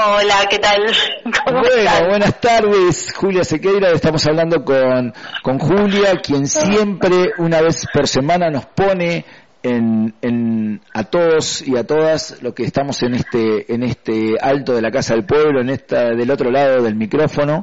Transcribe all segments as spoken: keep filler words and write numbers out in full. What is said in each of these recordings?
Hola, ¿qué tal? ¿Cómo bueno, están? Buenas tardes, Julia Sequeira. Estamos hablando con, con Julia, quien siempre, una vez por semana, nos pone en, en a todos y a todas lo que estamos en este en este alto de la Casa del Pueblo, en esta del otro lado del micrófono.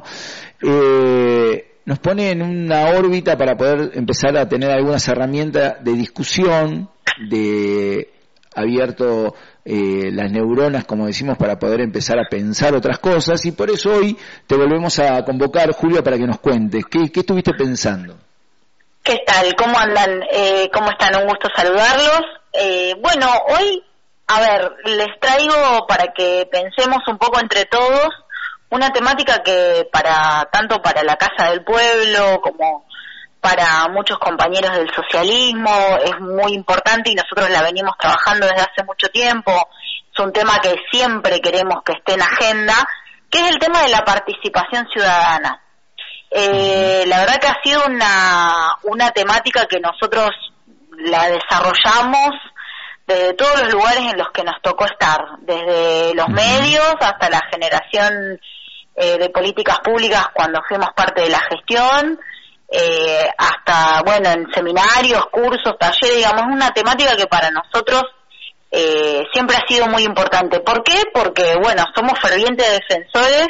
Eh, nos pone en una órbita para poder empezar a tener algunas herramientas de discusión, de abierto eh, las neuronas, como decimos, para poder empezar a pensar otras cosas, y por eso hoy te volvemos a convocar, Julia, para que nos cuentes qué, qué estuviste pensando. ¿Qué tal? ¿Cómo andan? Eh, ¿Cómo están? Un gusto saludarlos. Eh, bueno, hoy, a ver, les traigo para que pensemos un poco entre todos una temática que para tanto para la Casa del Pueblo como para muchos compañeros del socialismo es muy importante y nosotros la venimos trabajando desde hace mucho tiempo. Es un tema que siempre queremos que esté en agenda, que es el tema de la participación ciudadana. Eh, la verdad que ha sido una, una temática que nosotros la desarrollamos desde todos los lugares en los que nos tocó estar, desde los medios hasta la generación eh, de políticas públicas cuando fuimos parte de la gestión, eh, hasta, bueno, en seminarios, cursos, talleres, digamos, una temática que para nosotros eh, siempre ha sido muy importante. ¿Por qué? Porque, bueno, somos fervientes defensores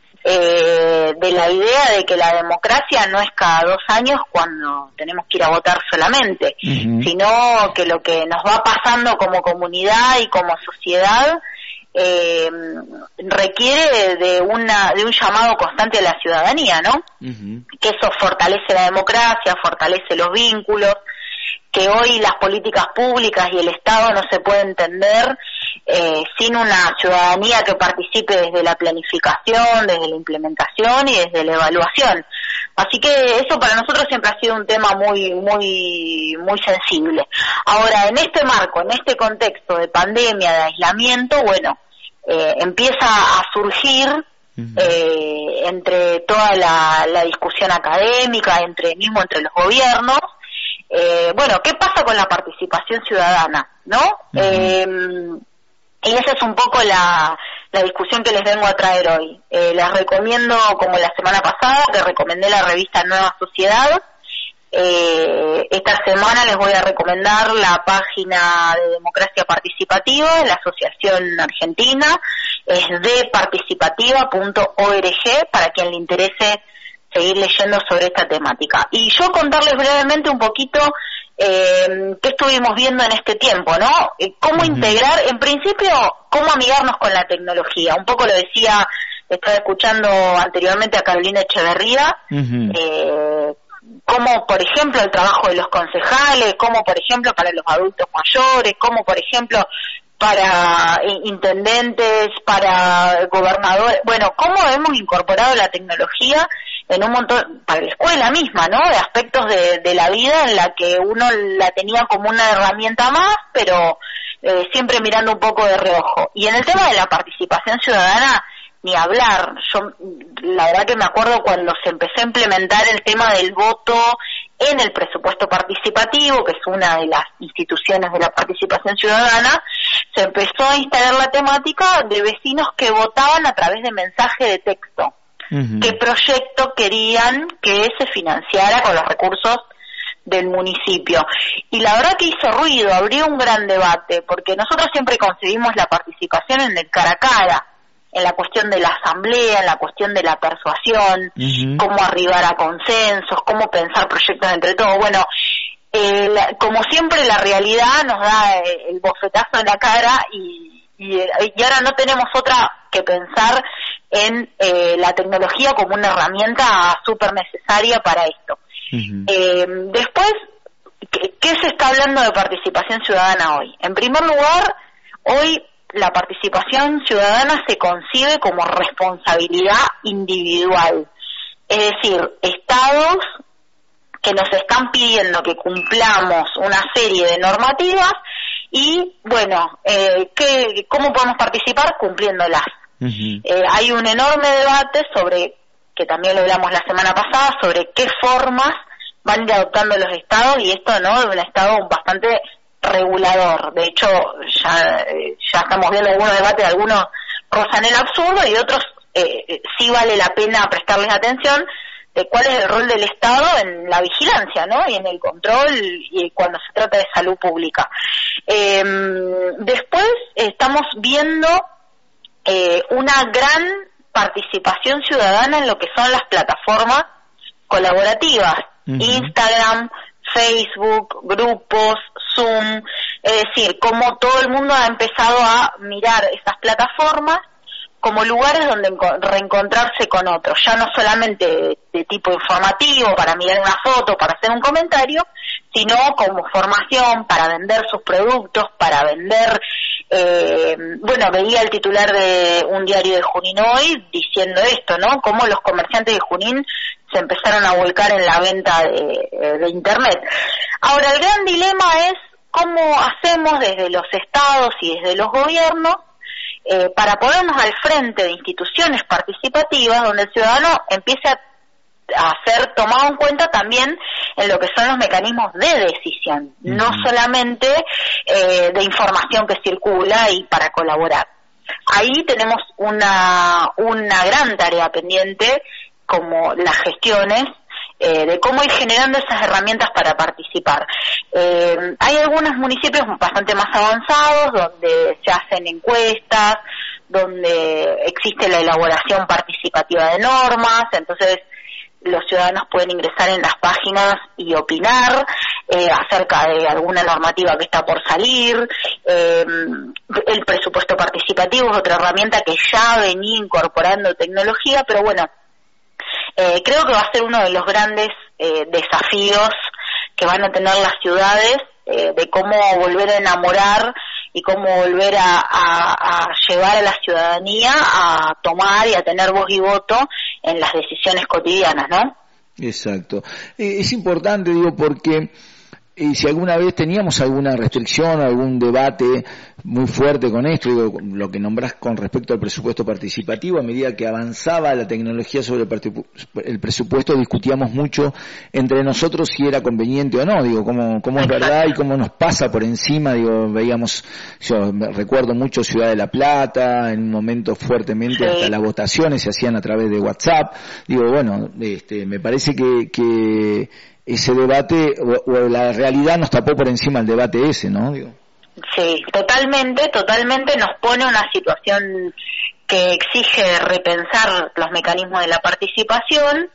Eh, de la idea de que la democracia no es cada dos años cuando tenemos que ir a votar solamente, uh-huh. sino que lo que nos va pasando como comunidad y como sociedad eh, requiere de una de un llamado constante a la ciudadanía, ¿no? Uh-huh. Que eso fortalece la democracia, fortalece los vínculos, que hoy las políticas públicas y el Estado no se puede entender eh, sin una ciudadanía que participe desde la planificación, desde la implementación y desde la evaluación. Así que eso para nosotros siempre ha sido un tema muy, muy, muy sensible. Ahora, en este marco, en este contexto de pandemia, de aislamiento, bueno, eh, empieza a surgir uh-huh. eh, entre toda la, la discusión académica, entre mismo entre los gobiernos, Eh, bueno, ¿qué pasa con la participación ciudadana? ¿No? Uh-huh. Eh, y esa es un poco la, la discusión que les vengo a traer hoy. Eh, les recomiendo, como la semana pasada, que recomendé la revista Nueva Sociedad. Eh, esta semana les voy a recomendar la página de Democracia Participativa de la Asociación Argentina. Es de participativa punto org para quien le interese seguir leyendo sobre esta temática. Y yo contarles brevemente un poquito eh, qué estuvimos viendo en este tiempo, ¿no? Eh, cómo uh-huh. integrar, en principio, cómo amigarnos con la tecnología. Un poco lo decía, estaba escuchando anteriormente a Carolina Echeverría, uh-huh. eh, cómo, por ejemplo, el trabajo de los concejales, cómo, por ejemplo, para los adultos mayores, cómo, por ejemplo, para intendentes, para gobernadores, bueno, cómo hemos incorporado la tecnología en un montón, para la escuela misma, ¿no? De aspectos de, de la vida en la que uno la tenía como una herramienta más, pero eh, siempre mirando un poco de reojo. Y en el tema de la participación ciudadana, ni hablar. Yo, la verdad que me acuerdo cuando se empezó a implementar el tema del voto en el presupuesto participativo, que es una de las instituciones de la participación ciudadana, se empezó a instalar la temática de vecinos que votaban a través de mensaje de texto. Uh-huh. ¿Qué proyecto querían que se financiara con los recursos del municipio? Y la verdad que hizo ruido, abrió un gran debate, porque nosotros siempre concebimos la participación en el cara a cara, en la cuestión de la asamblea, en la cuestión de la persuasión, uh-huh. cómo arribar a consensos, cómo pensar proyectos entre todos. Bueno, eh, la, como siempre la realidad nos da el bofetazo en la cara y, y, y ahora no tenemos otra que pensar en eh, la tecnología como una herramienta súper necesaria para esto. Uh-huh. Eh, después, ¿qué, ¿qué se está hablando de participación ciudadana hoy? En primer lugar, hoy la participación ciudadana se concibe como responsabilidad individual. Es decir, estados que nos están pidiendo que cumplamos una serie de normativas y, bueno, eh, ¿qué, ¿cómo podemos participar? Cumpliéndolas. Uh-huh. Eh, hay un enorme debate sobre, que también lo hablamos la semana pasada, sobre qué formas van a ir adoptando los estados, y esto, ¿no?, de un estado bastante regulador. De hecho, ya, ya estamos viendo algunos debates de algunos rozan el absurdo y otros eh, sí vale la pena prestarles atención de cuál es el rol del Estado en la vigilancia, ¿no? Y en el control y cuando se trata de salud pública. Eh, después estamos viendo eh, una gran participación ciudadana en lo que son las plataformas colaborativas, uh-huh. Instagram, Facebook, grupos, Zoom, es decir, como todo el mundo ha empezado a mirar esas plataformas como lugares donde reencontrarse con otros, ya no solamente de, de tipo informativo, para mirar una foto, para hacer un comentario, sino como formación, para vender sus productos, para vender, eh, bueno, veía el titular de un diario de Junín hoy diciendo esto, ¿no? Cómo los comerciantes de Junín se empezaron a volcar en la venta de, de Internet. Ahora, el gran dilema es cómo hacemos desde los estados y desde los gobiernos Eh, para ponernos al frente de instituciones participativas donde el ciudadano empiece a, a ser tomado en cuenta también en lo que son los mecanismos de decisión, uh-huh. no solamente eh, de información que circula y para colaborar. Ahí tenemos una, una gran tarea pendiente, como las gestiones, Eh, de cómo ir generando esas herramientas para participar. Eh, hay algunos municipios bastante más avanzados donde se hacen encuestas, donde existe la elaboración participativa de normas, entonces los ciudadanos pueden ingresar en las páginas y opinar eh, acerca de alguna normativa que está por salir. Eh, el presupuesto participativo es otra herramienta que ya venía incorporando tecnología, pero bueno, Eh, creo que va a ser uno de los grandes eh, desafíos que van a tener las ciudades, eh, de cómo volver a enamorar y cómo volver a, a, a llevar a la ciudadanía a tomar y a tener voz y voto en las decisiones cotidianas, ¿no? Exacto. Eh, es importante, digo, porque y si alguna vez teníamos alguna restricción, algún debate muy fuerte con esto, digo, lo que nombrás con respecto al presupuesto participativo, a medida que avanzaba la tecnología sobre el presupuesto, discutíamos mucho entre nosotros si era conveniente o no, digo, cómo, cómo es verdad y cómo nos pasa por encima, digo, veíamos, yo recuerdo mucho Ciudad de la Plata, en un momento fuertemente, sí. Hasta las votaciones se hacían a través de WhatsApp, digo, bueno, este, me parece que, que ese debate, o, o la realidad nos tapó por encima el debate ese, ¿no? Digo. Sí, totalmente, totalmente nos pone una situación que exige repensar los mecanismos de la participación,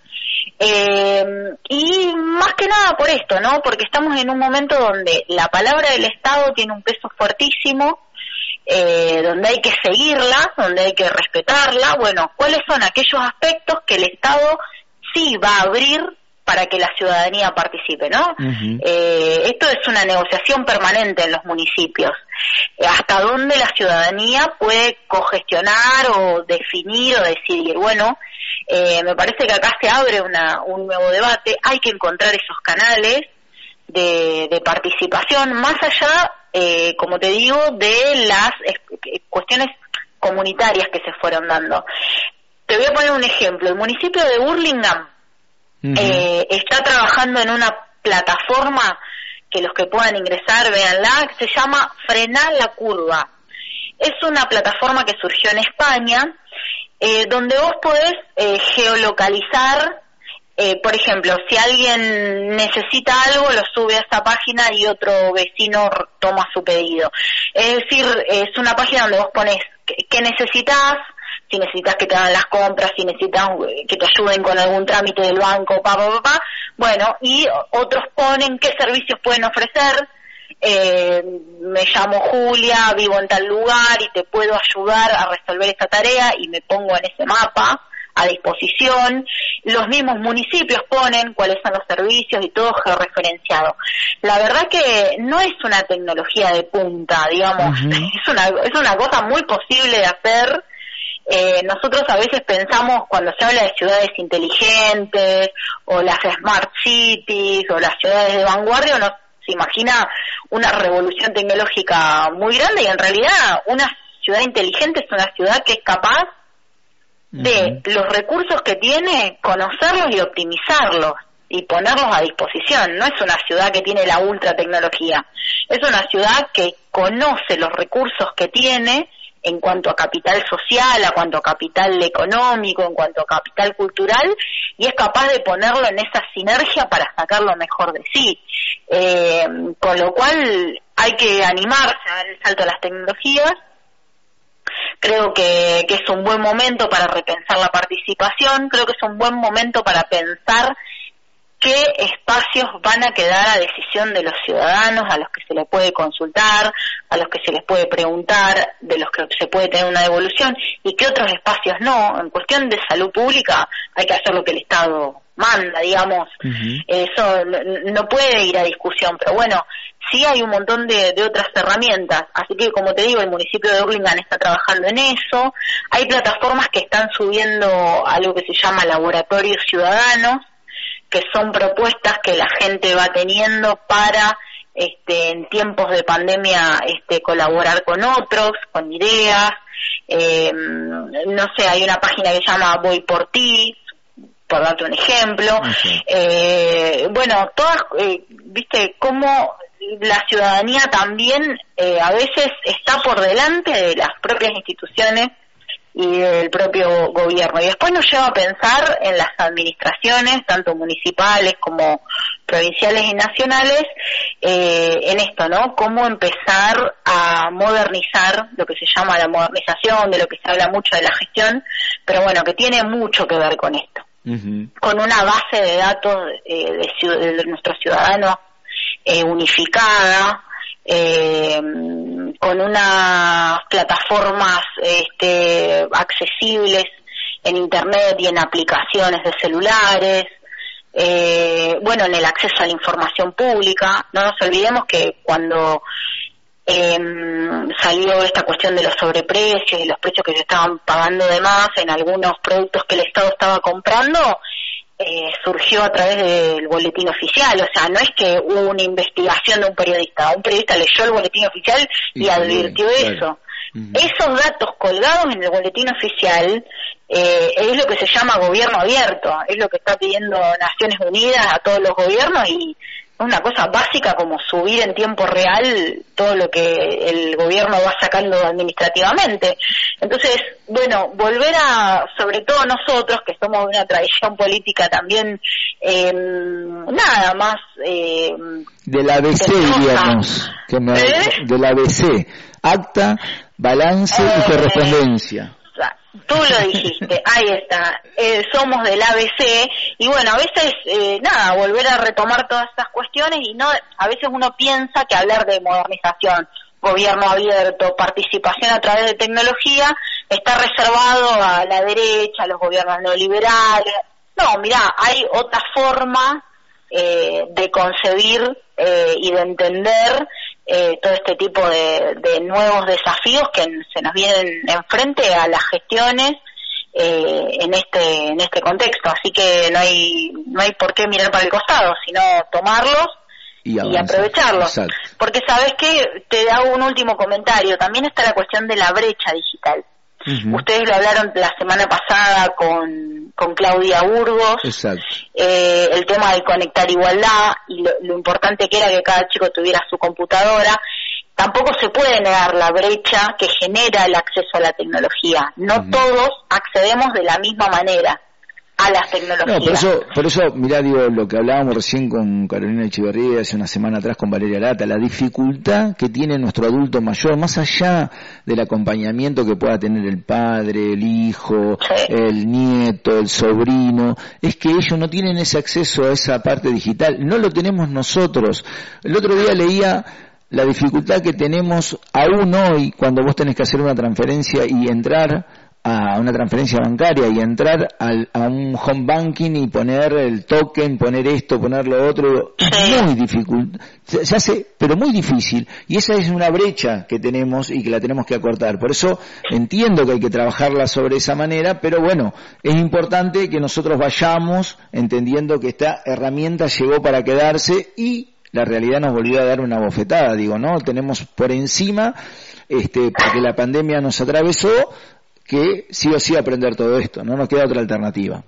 eh, y más que nada por esto, ¿no? Porque estamos en un momento donde la palabra del Estado tiene un peso fuertísimo, eh, donde hay que seguirla, donde hay que respetarla. Bueno, ¿cuáles son aquellos aspectos que el Estado sí va a abrir para que la ciudadanía participe, ¿no? Uh-huh. Eh, esto es una negociación permanente en los municipios. Eh, hasta dónde la ciudadanía puede cogestionar o definir o decidir. Bueno, eh, me parece que acá se abre una, un nuevo debate. Hay que encontrar esos canales de, de participación, más allá, eh, como te digo, de las eh, cuestiones comunitarias que se fueron dando. Te voy a poner un ejemplo. El municipio de Burlingame Uh-huh. Eh, está trabajando en una plataforma que los que puedan ingresar, véanla, que se llama Frenar la Curva. Es una plataforma que surgió en España, eh, donde vos podés eh, geolocalizar, eh, por ejemplo, si alguien necesita algo, lo sube a esa página y otro vecino toma su pedido. Es decir, es una página donde vos pones qué, qué necesitas, si necesitas que te hagan las compras, si necesitas que te ayuden con algún trámite del banco, pa, pa, pa, pa. Bueno, y otros ponen qué servicios pueden ofrecer. Eh, me llamo Julia, vivo en tal lugar y te puedo ayudar a resolver esta tarea, y me pongo en ese mapa a disposición. Los mismos municipios ponen cuáles son los servicios y todo georreferenciado. La verdad que no es una tecnología de punta, digamos, uh-huh. es una es una cosa muy posible de hacer. Eh, nosotros a veces pensamos, cuando se habla de ciudades inteligentes o las smart cities o las ciudades de vanguardia, uno se imagina una revolución tecnológica muy grande, y en realidad una ciudad inteligente es una ciudad que es capaz de uh-huh. los recursos que tiene, conocerlos y optimizarlos y ponerlos a disposición. No es una ciudad que tiene la ultra tecnología, es una ciudad que conoce los recursos que tiene en cuanto a capital social, a cuanto a capital económico, en cuanto a capital cultural, y es capaz de ponerlo en esa sinergia para sacar lo mejor de sí. Eh, con lo cual hay que animarse a dar el salto a las tecnologías. Creo que, que es un buen momento para repensar la participación, creo que es un buen momento para pensar qué espacios van a quedar a decisión de los ciudadanos, a los que se les puede consultar, a los que se les puede preguntar, de los que se puede tener una devolución, y qué otros espacios no. En cuestión de salud pública hay que hacer lo que el Estado manda, digamos. Uh-huh. Eso no, no puede ir a discusión, pero bueno, sí hay un montón de, de otras herramientas. Así que, como te digo, el municipio de Hurlingham está trabajando en eso. Hay plataformas que están subiendo algo que se llama laboratorios ciudadanos, que son propuestas que la gente va teniendo para, este, en tiempos de pandemia, este, colaborar con otros, con ideas. Eh, no sé, hay una página que se llama Voy por Ti, por darte un ejemplo. Okay. Eh, bueno, todas, eh, viste, cómo la ciudadanía también eh, a veces está por delante de las propias instituciones y del propio gobierno, y después nos lleva a pensar en las administraciones, tanto municipales como provinciales y nacionales, eh, en esto, ¿no? Cómo empezar a modernizar lo que se llama la modernización, de lo que se habla mucho de la gestión, pero bueno, que tiene mucho que ver con esto, uh-huh. con una base de datos eh, de, de nuestros ciudadanos eh, unificada, eh, con unas plataformas este, accesibles en internet y en aplicaciones de celulares, eh, bueno, en el acceso a la información pública. No nos olvidemos que cuando eh, salió esta cuestión de los sobreprecios y los precios que se estaban pagando de más en algunos productos que el Estado estaba comprando, Eh, surgió a través del boletín oficial. O sea, no es que hubo una investigación de un periodista, un periodista leyó el boletín oficial y, y advirtió bien, eso. Claro. Uh-huh. Esos datos colgados en el boletín oficial eh, es lo que se llama gobierno abierto, es lo que está pidiendo Naciones Unidas a todos los gobiernos, y es una cosa básica como subir en tiempo real todo lo que el gobierno va sacando administrativamente. Entonces, bueno, volver a, sobre todo nosotros, que somos de una tradición política también, eh, nada más... Eh, del A B C, digamos, que me, ¿Eh? del A B C, acta, balance eh, y correspondencia. Tú lo dijiste, ahí está, eh, somos del A B C, y bueno, a veces, eh, nada, volver a retomar todas estas cuestiones, y no, a veces uno piensa que hablar de modernización, gobierno abierto, participación a través de tecnología, está reservado a la derecha, a los gobiernos neoliberales. No, mirá, hay otra forma eh, de concebir eh, y de entender Eh, todo este tipo de, de nuevos desafíos que se nos vienen enfrente a las gestiones eh, en este en este contexto. Así que no hay no hay por qué mirar para el costado, sino tomarlos y, y aprovecharlos. Exacto. Porque sabes que te hago un último comentario. También está la cuestión de la brecha digital. Uh-huh. Ustedes lo hablaron la semana pasada con, con Claudia Burgos. Exacto. Eh, el tema de conectar igualdad y lo, lo importante que era que cada chico tuviera su computadora. Tampoco se puede negar la brecha que genera el acceso a la tecnología. No uh-huh. todos accedemos de la misma manera a las tecnologías. No, por eso, por eso, mirá, digo, lo que hablábamos recién con Carolina Echeverría, hace una semana atrás con Valeria Lata, la dificultad que tiene nuestro adulto mayor, más allá del acompañamiento que pueda tener el padre, el hijo, sí. el nieto, el sobrino, es que ellos no tienen ese acceso a esa parte digital, no lo tenemos nosotros. El otro día leía la dificultad que tenemos aún hoy cuando vos tenés que hacer una transferencia y entrar a una transferencia bancaria y entrar al, a un home banking y poner el token, poner esto, poner lo otro, es muy difícil, se, se hace, pero muy difícil, y esa es una brecha que tenemos y que la tenemos que acortar. Por eso entiendo que hay que trabajarla sobre esa manera, pero bueno, es importante que nosotros vayamos entendiendo que esta herramienta llegó para quedarse y la realidad nos volvió a dar una bofetada, digo, ¿no? Tenemos por encima, este, porque la pandemia nos atravesó, que sí o sí aprender todo esto, no nos queda otra alternativa.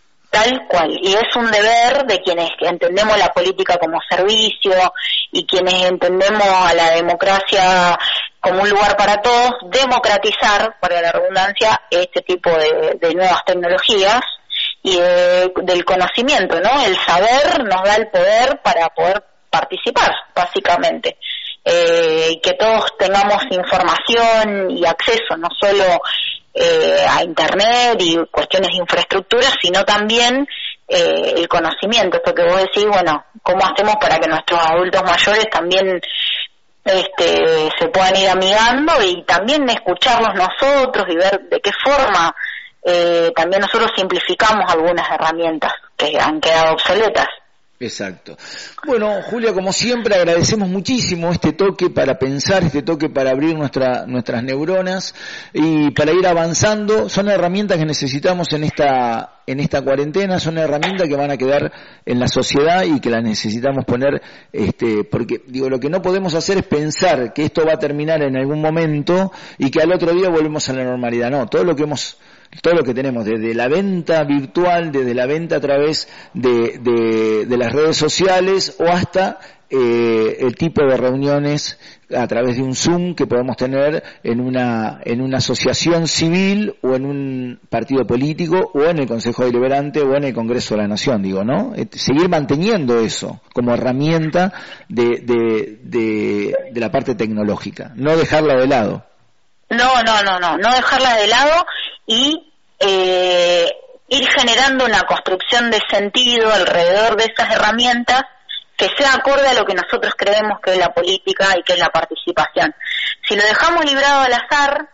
Tal cual, y es un deber de quienes entendemos la política como servicio y quienes entendemos a la democracia como un lugar para todos, democratizar, para la redundancia, este tipo de, de nuevas tecnologías y de, del conocimiento, ¿no? El saber nos da el poder para poder participar, básicamente. Eh, que todos tengamos información y acceso, no solo eh, a Internet y cuestiones de infraestructura, sino también eh, el conocimiento. Esto que vos decís, bueno, ¿cómo hacemos para que nuestros adultos mayores también este, se puedan ir amigando y también escucharlos nosotros y ver de qué forma eh, también nosotros simplificamos algunas herramientas que han quedado obsoletas? Exacto. Bueno, Julia, como siempre, agradecemos muchísimo este toque para pensar, este toque para abrir nuestra, nuestras neuronas y para ir avanzando. Son herramientas que necesitamos en esta, en esta cuarentena, son herramientas que van a quedar en la sociedad y que las necesitamos poner, este, porque, digo, lo que no podemos hacer es pensar que esto va a terminar en algún momento y que al otro día volvemos a la normalidad. No, todo lo que hemos todo lo que tenemos, desde la venta virtual, desde la venta a través de, de, de las redes sociales o hasta eh, el tipo de reuniones a través de un Zoom que podemos tener en una en una asociación civil o en un partido político o en el Consejo Deliberante o en el Congreso de la Nación, digo, ¿no? Seguir manteniendo eso como herramienta de, de, de, de la parte tecnológica, no dejarla de lado. No, no, no, no, no dejarla de lado y eh, ir generando una construcción de sentido alrededor de esas herramientas que sea acorde a lo que nosotros creemos que es la política y que es la participación. Si lo dejamos librado al azar,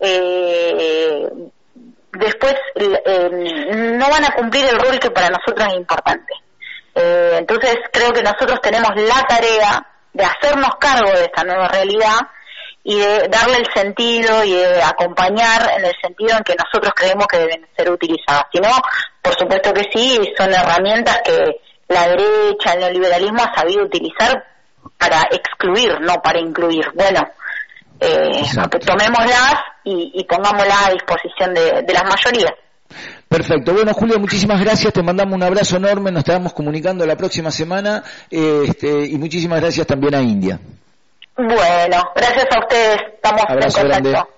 eh, después eh, no van a cumplir el rol que para nosotros es importante. Eh, entonces creo que nosotros tenemos la tarea de hacernos cargo de esta nueva realidad y de darle el sentido y de acompañar en el sentido en que nosotros creemos que deben ser utilizadas. Si no, por supuesto que sí, son herramientas que la derecha, el neoliberalismo ha sabido utilizar para excluir, no para incluir. Bueno, eh, tomémoslas y, y pongámoslas a disposición de, de las mayorías. Perfecto. Bueno, Julia, muchísimas gracias, te mandamos un abrazo enorme, nos estaremos comunicando la próxima semana eh, este, y muchísimas gracias también a India. Bueno, gracias a ustedes, estamos abrazo en contacto. Grande.